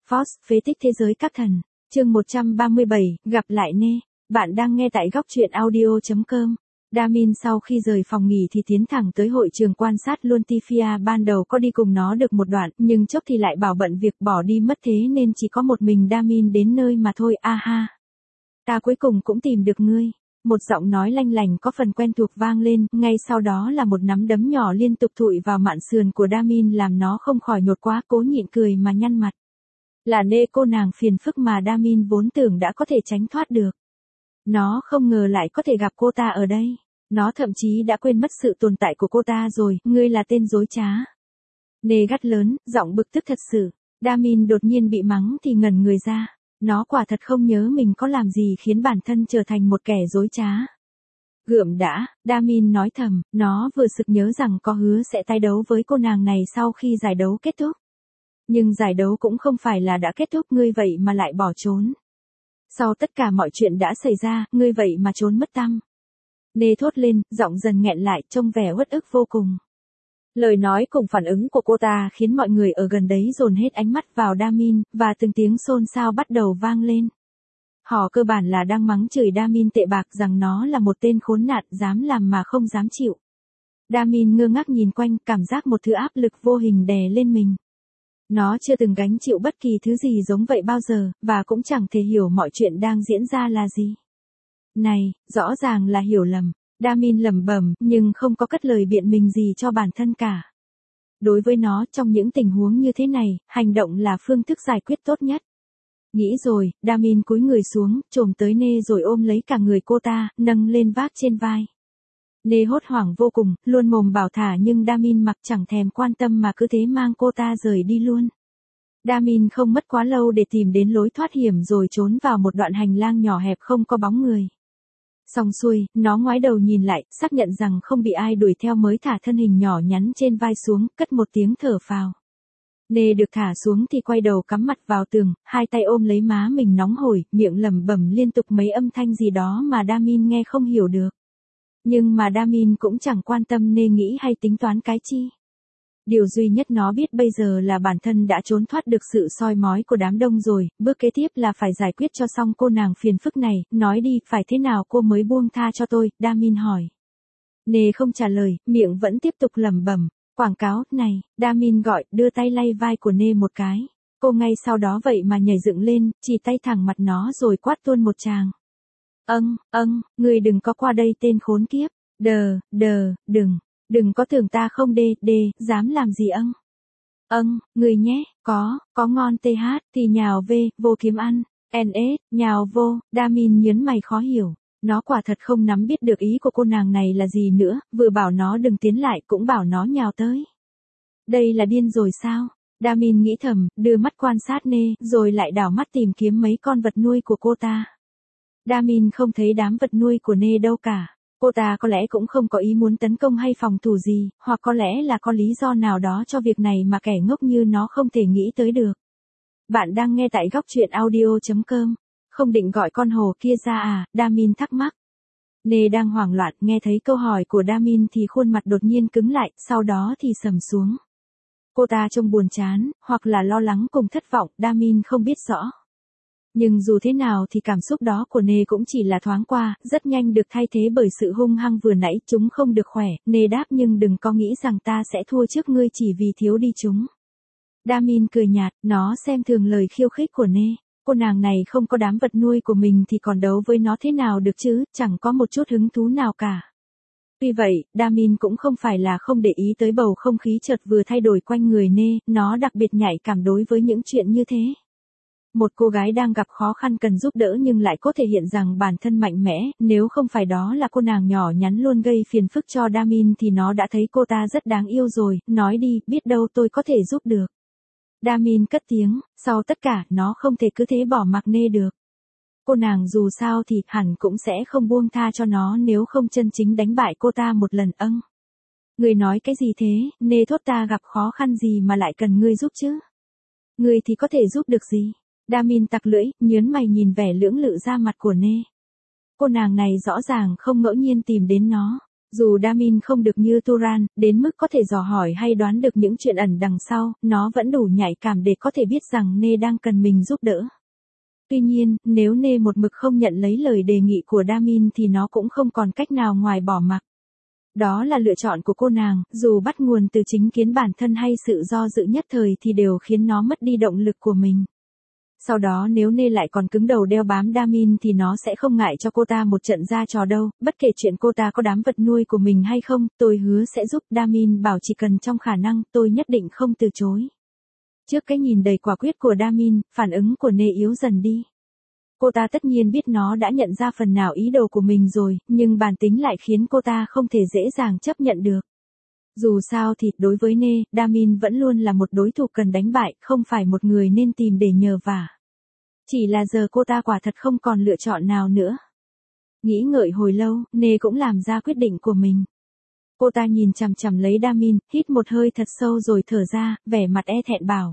Force, phế tích thế giới các thần. Chương 137, gặp lại Nê. Bạn đang nghe tại góc truyện audio.com. Damin sau khi rời phòng nghỉ thì tiến thẳng tới hội trường quan sát luôn. Tifia ban đầu có đi cùng nó được một đoạn, nhưng chốc thì lại bảo bận việc bỏ đi mất, thế nên chỉ có một mình Damin đến nơi mà thôi. Ha. Ta cuối cùng cũng tìm được ngươi. Một giọng nói lanh lành có phần quen thuộc vang lên, ngay sau đó là một nắm đấm nhỏ liên tục thụi vào mạn sườn của Damin làm nó không khỏi nhột quá, cố nhịn cười mà nhăn mặt. Là Nê, cô nàng phiền phức mà Damin vốn tưởng đã có thể tránh thoát được. Nó không ngờ lại có thể gặp cô ta ở đây. Nó thậm chí đã quên mất sự tồn tại của cô ta rồi. Ngươi là tên dối trá. Nê gắt lớn, giọng bực tức thật sự. Damin đột nhiên bị mắng thì ngẩn người ra. Nó quả thật không nhớ mình có làm gì khiến bản thân trở thành một kẻ dối trá. Gượm đã, Damin nói thầm, nó vừa sực nhớ rằng có hứa sẽ tái đấu với cô nàng này sau khi giải đấu kết thúc. Nhưng giải đấu cũng không phải là đã kết thúc, ngươi vậy mà lại bỏ trốn. Sau tất cả mọi chuyện đã xảy ra, ngươi vậy mà trốn mất tăm. Nê thốt lên, giọng dần nghẹn lại, trông vẻ uất ức vô cùng. Lời nói cùng phản ứng của cô ta khiến mọi người ở gần đấy dồn hết ánh mắt vào Damin, và từng tiếng xôn xao bắt đầu vang lên. Họ cơ bản là đang mắng chửi Damin tệ bạc, rằng nó là một tên khốn nạn, dám làm mà không dám chịu. Damin ngơ ngác nhìn quanh, cảm giác một thứ áp lực vô hình đè lên mình. Nó chưa từng gánh chịu bất kỳ thứ gì giống vậy bao giờ, và cũng chẳng thể hiểu mọi chuyện đang diễn ra là gì. Này, rõ ràng là hiểu lầm. Damin lẩm bẩm, nhưng không có cất lời biện minh gì cho bản thân cả. Đối với nó, trong những tình huống như thế này, hành động là phương thức giải quyết tốt nhất. Nghĩ rồi, Damin cúi người xuống, chồm tới Nê rồi ôm lấy cả người cô ta, nâng lên vác trên vai. Nê hốt hoảng vô cùng, luôn mồm bảo thả, nhưng Damin mặc chẳng thèm quan tâm mà cứ thế mang cô ta rời đi luôn. Damin không mất quá lâu để tìm đến lối thoát hiểm rồi trốn vào một đoạn hành lang nhỏ hẹp không có bóng người. Xong xuôi, nó ngoái đầu nhìn lại, xác nhận rằng không bị ai đuổi theo mới thả thân hình nhỏ nhắn trên vai xuống, cất một tiếng thở phào. Nê được thả xuống thì quay đầu cắm mặt vào tường, hai tay ôm lấy má mình nóng hổi, miệng lẩm bẩm liên tục mấy âm thanh gì đó mà Damin nghe không hiểu được. Nhưng mà Damin cũng chẳng quan tâm Nê nghĩ hay tính toán cái chi. Điều duy nhất nó biết bây giờ là bản thân đã trốn thoát được sự soi mói của đám đông rồi, bước kế tiếp là phải giải quyết cho xong cô nàng phiền phức này. Nói đi, phải thế nào cô mới buông tha cho tôi? Damin hỏi. Nê không trả lời, miệng vẫn tiếp tục lẩm bẩm. Quảng cáo, này, Damin gọi, đưa tay lay vai của Nê một cái. Cô ngay sau đó vậy mà nhảy dựng lên, chỉ tay thẳng mặt nó rồi quát tuôn một tràng. Ngươi đừng có qua đây tên khốn kiếp. Đừng có tưởng ta không dám làm gì ngươi nhé, có ngon thì nhào vô kiếm ăn, nhào vô. Damin nhớn mày khó hiểu. Nó quả thật không nắm biết được ý của cô nàng này là gì nữa, vừa bảo nó đừng tiến lại cũng bảo nó nhào tới. Đây là điên rồi sao? Damin nghĩ thầm, đưa mắt quan sát Nê, rồi lại đảo mắt tìm kiếm mấy con vật nuôi của cô ta. Damin không thấy đám vật nuôi của Nê đâu cả. Cô ta có lẽ cũng không có ý muốn tấn công hay phòng thủ gì, hoặc có lẽ là có lý do nào đó cho việc này mà kẻ ngốc như nó không thể nghĩ tới được. Bạn đang nghe tại góc truyện audio.com. Không định gọi con hồ kia ra à? Damin thắc mắc. Nê đang hoảng loạn, nghe thấy câu hỏi của Damin thì khuôn mặt đột nhiên cứng lại, sau đó thì sầm xuống. Cô ta trông buồn chán, hoặc là lo lắng cùng thất vọng, Damin không biết rõ. Nhưng dù thế nào thì cảm xúc đó của Nê cũng chỉ là thoáng qua, rất nhanh được thay thế bởi sự hung hăng vừa nãy. Chúng không được khỏe. Nê đáp, nhưng đừng có nghĩ rằng ta sẽ thua trước ngươi chỉ vì thiếu đi chúng. Damin cười nhạt, nó xem thường lời khiêu khích của Nê. Cô nàng này không có đám vật nuôi của mình thì còn đấu với nó thế nào được chứ, chẳng có một chút hứng thú nào cả. Tuy vậy, Damin cũng không phải là không để ý tới bầu không khí chợt vừa thay đổi quanh người Nê, nó đặc biệt nhạy cảm đối với những chuyện như thế. Một cô gái đang gặp khó khăn cần giúp đỡ nhưng lại có thể hiện rằng bản thân mạnh mẽ, nếu không phải đó là cô nàng nhỏ nhắn luôn gây phiền phức cho Damin thì nó đã thấy cô ta rất đáng yêu rồi. Nói đi, biết đâu tôi có thể giúp được. Damin cất tiếng, sau tất cả, nó không thể cứ thế bỏ mặc Nê được. Cô nàng dù sao thì hẳn cũng sẽ không buông tha cho nó nếu không chân chính đánh bại cô ta một lần. Ngươi nói cái gì thế? Nê thốt, ta gặp khó khăn gì mà lại cần ngươi giúp chứ? Ngươi thì có thể giúp được gì? Damin tặc lưỡi, nhớn mày nhìn vẻ lưỡng lự ra mặt của Nê. Cô nàng này rõ ràng không ngẫu nhiên tìm đến nó. Dù Damin không được như Turan, đến mức có thể dò hỏi hay đoán được những chuyện ẩn đằng sau, nó vẫn đủ nhạy cảm để có thể biết rằng Nê đang cần mình giúp đỡ. Tuy nhiên, nếu Nê một mực không nhận lấy lời đề nghị của Damin thì nó cũng không còn cách nào ngoài bỏ mặc. Đó là lựa chọn của cô nàng, dù bắt nguồn từ chính kiến bản thân hay sự do dự nhất thời thì đều khiến nó mất đi động lực của mình. Sau đó nếu Nê lại còn cứng đầu đeo bám Damin thì nó sẽ không ngại cho cô ta một trận ra trò đâu, bất kể chuyện cô ta có đám vật nuôi của mình hay không, tôi hứa sẽ giúp. Damin bảo chỉ cần trong khả năng, tôi nhất định không từ chối. Trước cái nhìn đầy quả quyết của Damin, phản ứng của Nê yếu dần đi. Cô ta tất nhiên biết nó đã nhận ra phần nào ý đồ của mình rồi, nhưng bản tính lại khiến cô ta không thể dễ dàng chấp nhận được. Dù sao thì, đối với Nê, Damin vẫn luôn là một đối thủ cần đánh bại, không phải một người nên tìm để nhờ vả. Chỉ là giờ cô ta quả thật không còn lựa chọn nào nữa. Nghĩ ngợi hồi lâu, Nê cũng làm ra quyết định của mình. Cô ta nhìn chằm chằm lấy Damin, hít một hơi thật sâu rồi thở ra, vẻ mặt e thẹn bảo.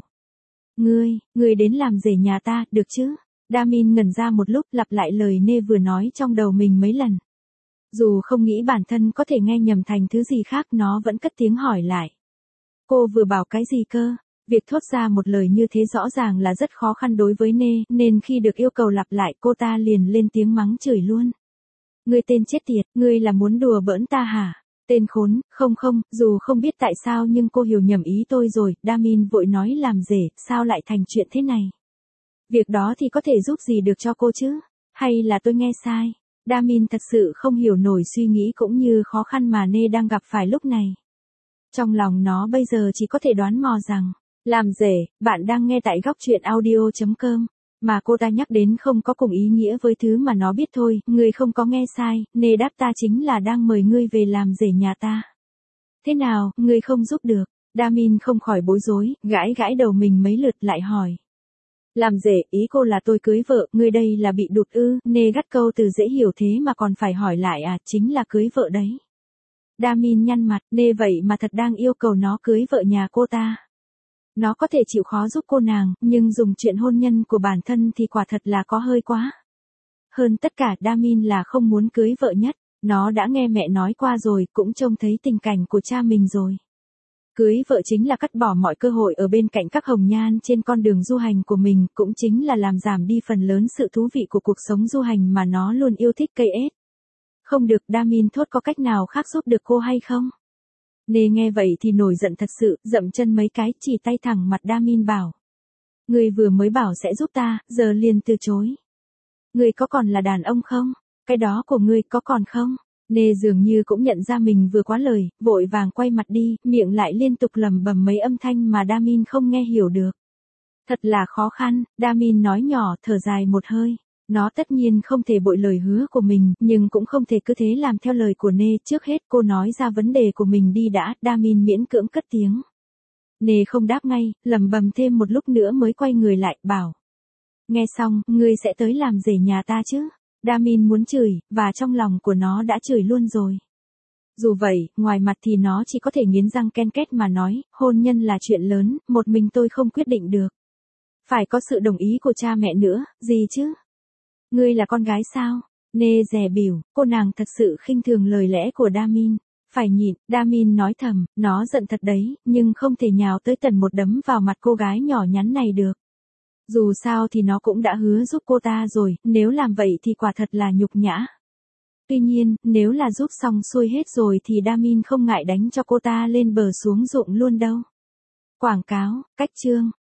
Ngươi đến làm rể nhà ta, được chứ? Damin ngẩn ra một lúc, lặp lại lời Nê vừa nói trong đầu mình mấy lần. Dù không nghĩ bản thân có thể nghe nhầm thành thứ gì khác, nó vẫn cất tiếng hỏi lại. Cô vừa bảo cái gì cơ? Việc thốt ra một lời như thế rõ ràng là rất khó khăn đối với Nê, nên khi được yêu cầu lặp lại cô ta liền lên tiếng mắng chửi luôn. Ngươi tên chết tiệt, ngươi là muốn đùa bỡn ta hả? Tên khốn, không, dù không biết tại sao nhưng cô hiểu nhầm ý tôi rồi. Damin vội nói làm rể, sao lại thành chuyện thế này? Việc đó thì có thể giúp gì được cho cô chứ? Hay là tôi nghe sai? Damin thật sự không hiểu nổi suy nghĩ cũng như khó khăn mà Nê đang gặp phải lúc này. Trong lòng nó bây giờ chỉ có thể đoán mò rằng, làm rể, bạn đang nghe tại góc truyện audio.com, mà cô ta nhắc đến không có cùng ý nghĩa với thứ mà nó biết thôi. Ngươi không có nghe sai, Nê đáp, ta chính là đang mời ngươi về làm rể nhà ta. Thế nào, ngươi không giúp được? Damin không khỏi bối rối, gãi đầu mình mấy lượt lại hỏi. Làm rể, ý cô là tôi cưới vợ, ngươi đây là bị đụt ư? Nê gắt câu từ dễ hiểu thế mà còn phải hỏi lại à, chính là cưới vợ đấy. Damin nhăn mặt, Nê vậy mà thật đang yêu cầu nó cưới vợ nhà cô ta. Nó có thể chịu khó giúp cô nàng, nhưng dùng chuyện hôn nhân của bản thân thì quả thật là có hơi quá. Hơn tất cả, Damin là không muốn cưới vợ nhất, nó đã nghe mẹ nói qua rồi, cũng trông thấy tình cảnh của cha mình rồi. Cưới vợ chính là cắt bỏ mọi cơ hội ở bên cạnh các hồng nhan trên con đường du hành của mình, cũng chính là làm giảm đi phần lớn sự thú vị của cuộc sống du hành mà nó luôn yêu thích cây ết. Không được, Damin thốt, có cách nào khác giúp được cô hay không? Nê nghe vậy thì nổi giận thật sự, dậm chân mấy cái, chỉ tay thẳng mặt Damin bảo. Ngươi vừa mới bảo sẽ giúp ta, giờ liền từ chối. Ngươi có còn là đàn ông không? Cái đó của ngươi có còn không? Nê dường như cũng nhận ra mình vừa quá lời, vội vàng quay mặt đi, miệng lại liên tục lẩm bẩm mấy âm thanh mà Damin không nghe hiểu được. Thật là khó khăn, Damin nói nhỏ, thở dài một hơi. Nó tất nhiên không thể bội lời hứa của mình, nhưng cũng không thể cứ thế làm theo lời của Nê. Trước hết cô nói ra vấn đề của mình đi đã. Damin miễn cưỡng cất tiếng. Nê không đáp ngay, lẩm bẩm thêm một lúc nữa mới quay người lại, bảo. Nghe xong, ngươi sẽ tới làm rể nhà ta chứ? Damin muốn chửi, và trong lòng của nó đã chửi luôn rồi. Dù vậy, ngoài mặt thì nó chỉ có thể nghiến răng ken két mà nói, hôn nhân là chuyện lớn, một mình tôi không quyết định được. Phải có sự đồng ý của cha mẹ nữa, gì chứ? Ngươi là con gái sao? Nê dè bỉu, cô nàng thật sự khinh thường lời lẽ của Damin. Phải nhịn, Damin nói thầm, nó giận thật đấy, nhưng không thể nhào tới tận một đấm vào mặt cô gái nhỏ nhắn này được. Dù sao thì nó cũng đã hứa giúp cô ta rồi, nếu làm vậy thì quả thật là nhục nhã. Tuy nhiên, nếu là giúp xong xuôi hết rồi thì Damin không ngại đánh cho cô ta lên bờ xuống ruộng luôn đâu. Quảng cáo, cách chương.